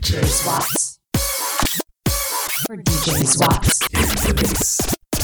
DJ Swaps. For DJ Swaps.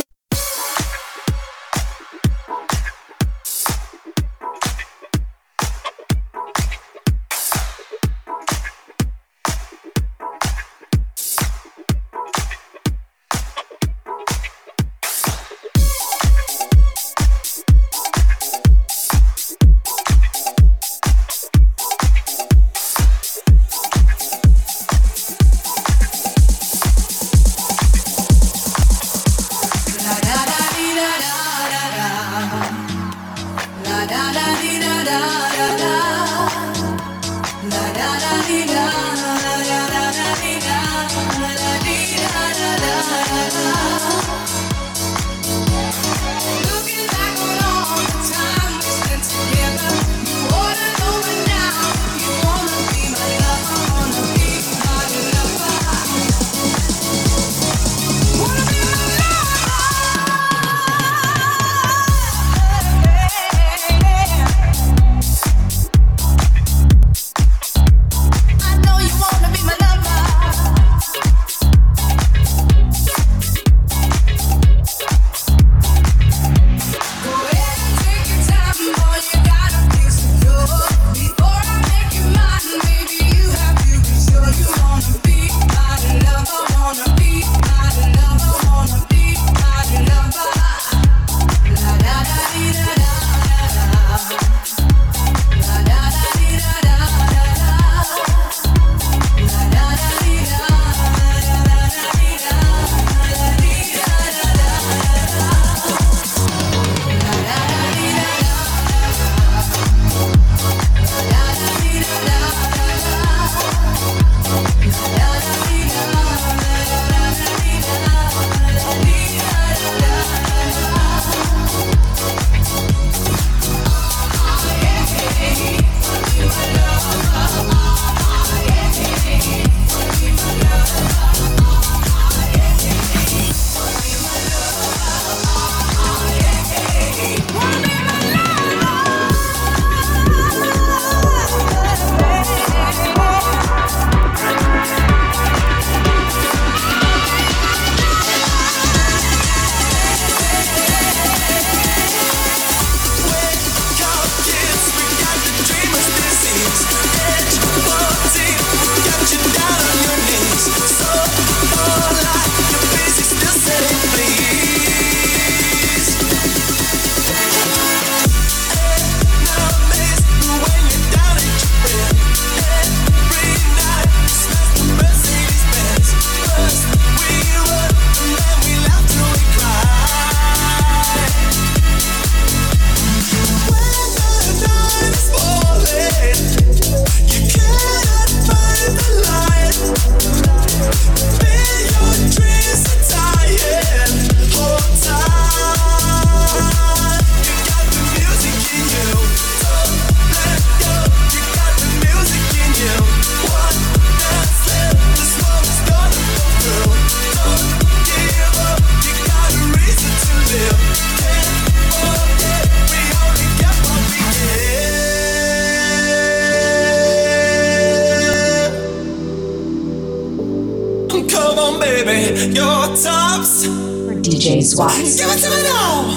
DJ Swaps. Give it to me now.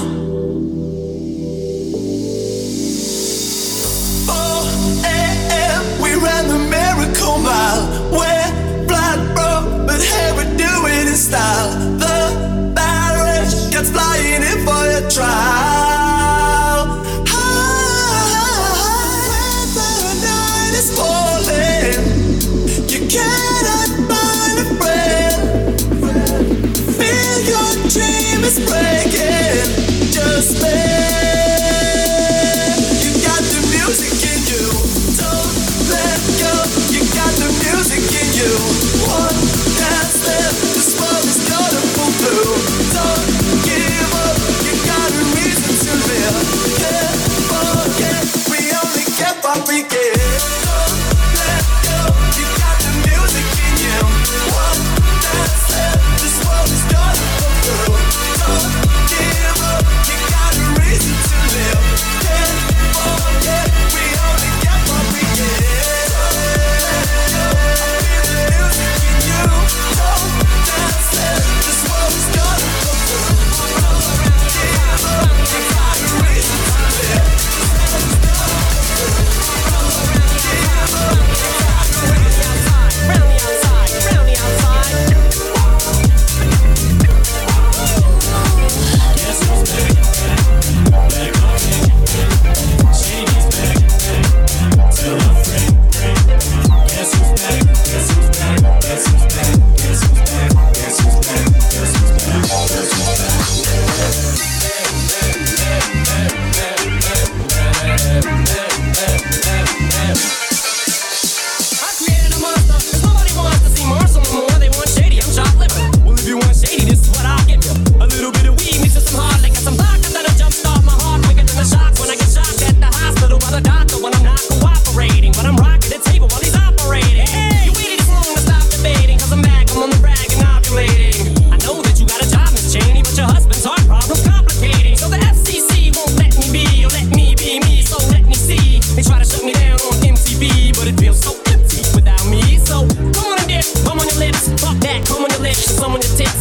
4 a.m. we ran the miracle mile. We're black broke, but hey, we do it in style. The barrage gets flying in for your trial. When the night is falling, you cannot find a friend. Feel your dream is breaking.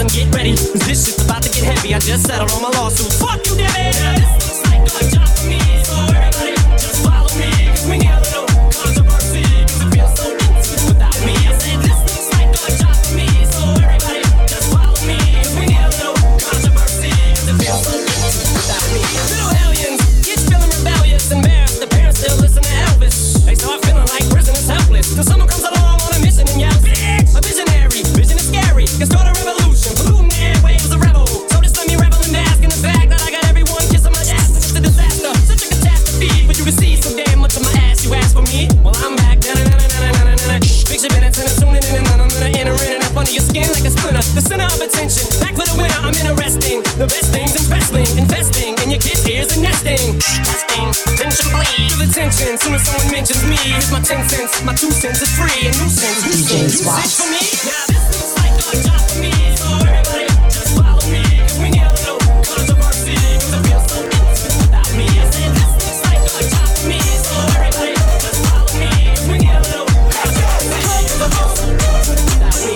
and get ready, cause this shit's about to get heavy. I just settled on my lawsuit. Fuck you, Debbie! Now this looks like a job for me, so everybody just follow me, cause we need a little controversy, cause it feels so empty without me. I said this looks like a job for me, so everybody just follow me, cause we need a little controversy, cause it feels so empty without me. Little hellions, kids feeling rebellious, embarrassed, the parents still listen to Elvis. They start feeling like prisoners helpless, till someone comes along on a mission and yells, bitch! A visionary, vision is scary, can start a revolution, polluting the airwaves is a rebel. So just let me revel and bask in the fact that I got everyone kissing my ass, and it's a disaster, such a catastrophe for you to see so damn much of my ass. You ask for me, well I'm back. Picture been tuning in and entering and up under your skin like a splinter. The center of attention, back for the winner. I'm interesting. The best things in wrestling, investing in your kids' ears and nesting. Testing, attention please. Give attention, soon as someone mentions me. Here's my 10 cents, my 2 cents is free. A nuisance, DJ's Watts. for me. Now this looks like a job for me, so everybody just follow me, cause we need a little controversy, cause it feels so empty without me. I said this looks like a job for me, so everybody just follow me, cause we need a little controversy, cause it feels so empty without me.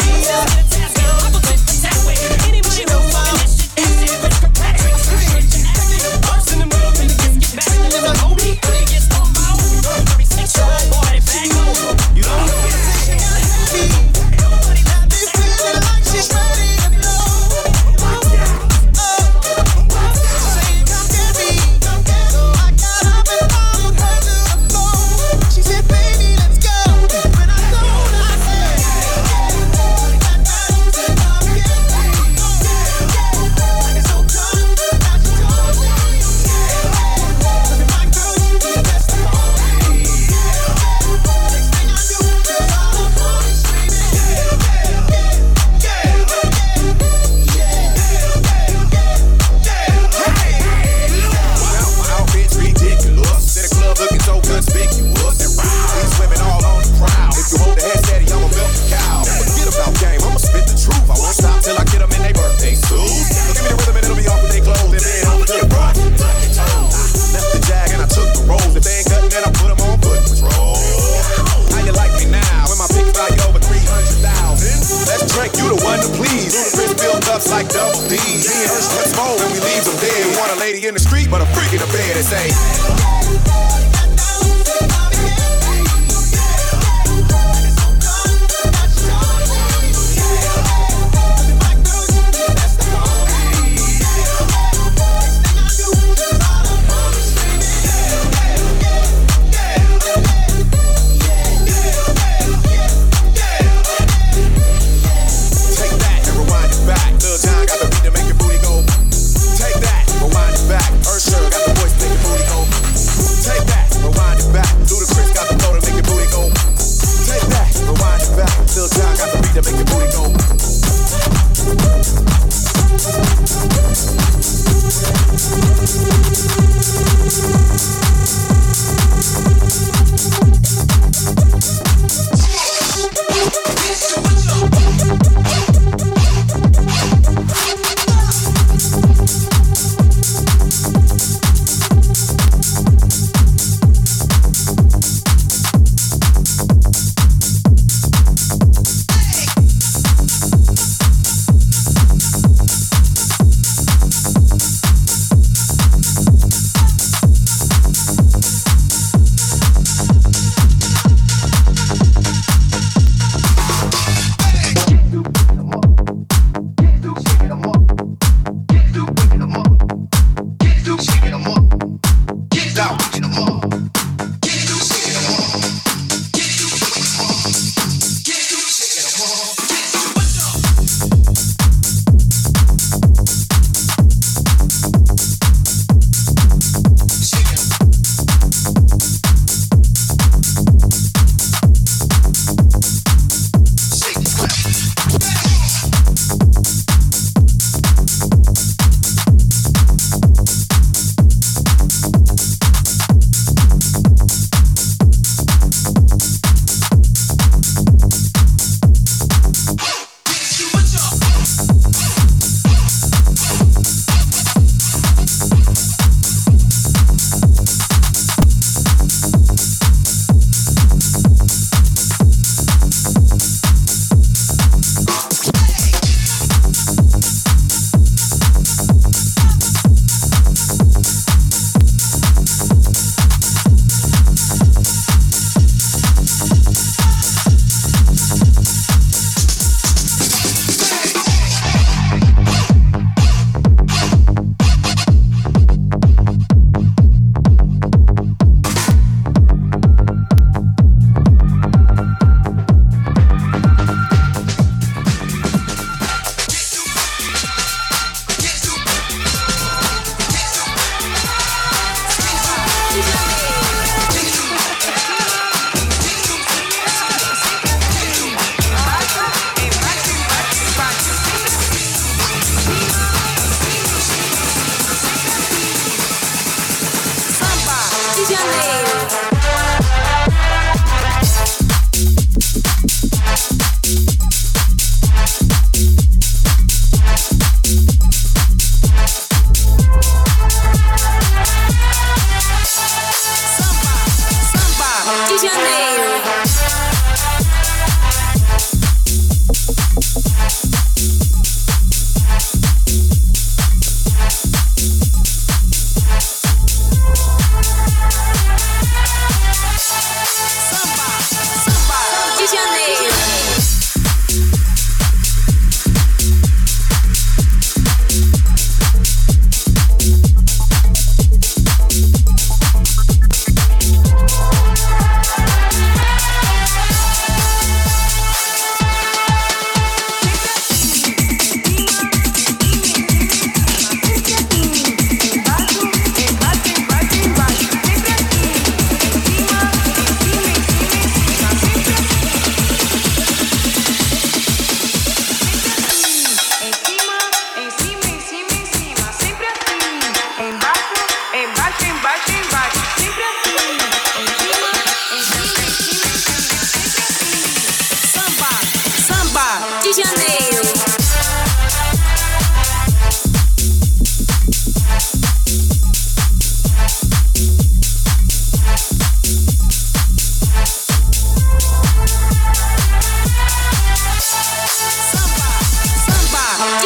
Anybody know fucking this shit empty with Kirkpatrick? Worse in the middle, and the kids get back to the Kobe. It gets on my own 36-year-old boy, back home. You don't know what I'm saying. Nobody got me feeling like she's ready to blow. Saying come get me, so I got up and followed her to the floor. She said, baby, let's go. When I told her, I said, that night you said, come get me. Like it's so good, now she told me. Look at my girl, you the best of all. Next thing I knew, she was all up on me screaming. Well, my outfit's ridiculous. In the club looking so conspicuous. These women all on the prowl. If you hold the head steady, I'ma milk the cow. Forget about game, I'ma spit the truth. I won't stop till I get them in their birthday suits. So give me the rhythm and it'll be off with their clothes. And then over to the front. Left the jag and I took the rolls. If they ain't cutting, then I put them on foot patrol. How you like me now? When my pick value over 300,000. Let's drink, you the one to please. Ludacris built up like double D's. Me and her sweat more when we leave them dead. We want a lady in the street, but a freak in the bed and say. Take that and rewind it back. Lil Jon got the beat to make your booty go. Take that, rewind it back. Usher got the voice to make your booty go. Take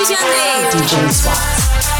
DJ Swats.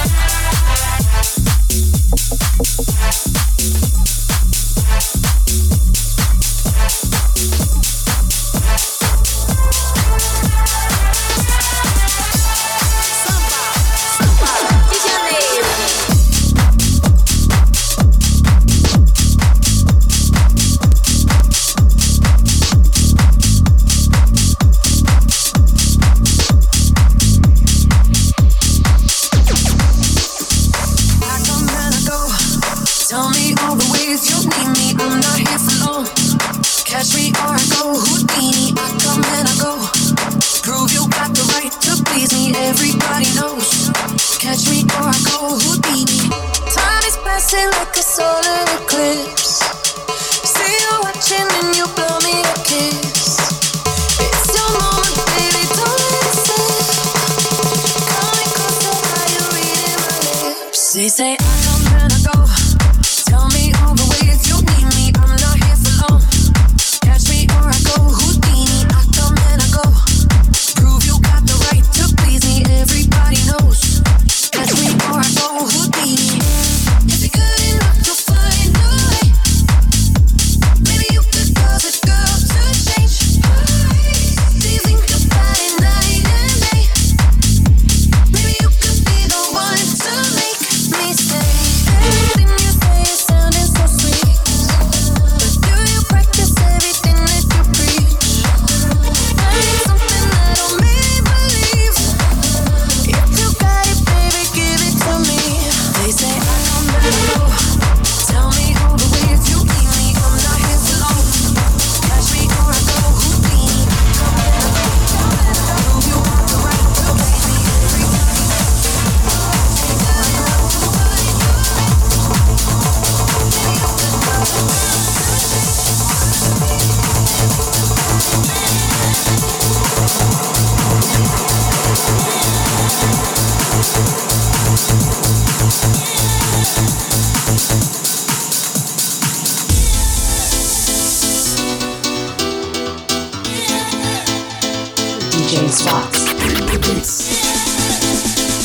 They say I come and I go. Tell me all the ways you need me. I'm not here for long. Catch me or I go Houdini. I come and I go. Prove you got the right to please me. Everybody knows. Catch me or I go Houdini. If you're good enough to find a way, maybe you could cause a girl to change. Do you think about it night and day? Maybe you could be the one to make me stay. Everything you say is sounding so sweet, but do you practice everything that you preach? I need something that'll make me believe. If you got it, baby, give it to me. They say I come and I go. Tell me all the ways you need me. I'm not here for long. Catch me or I go Houdini. Come and I go. Prove you got the right to please me. DJ Swats.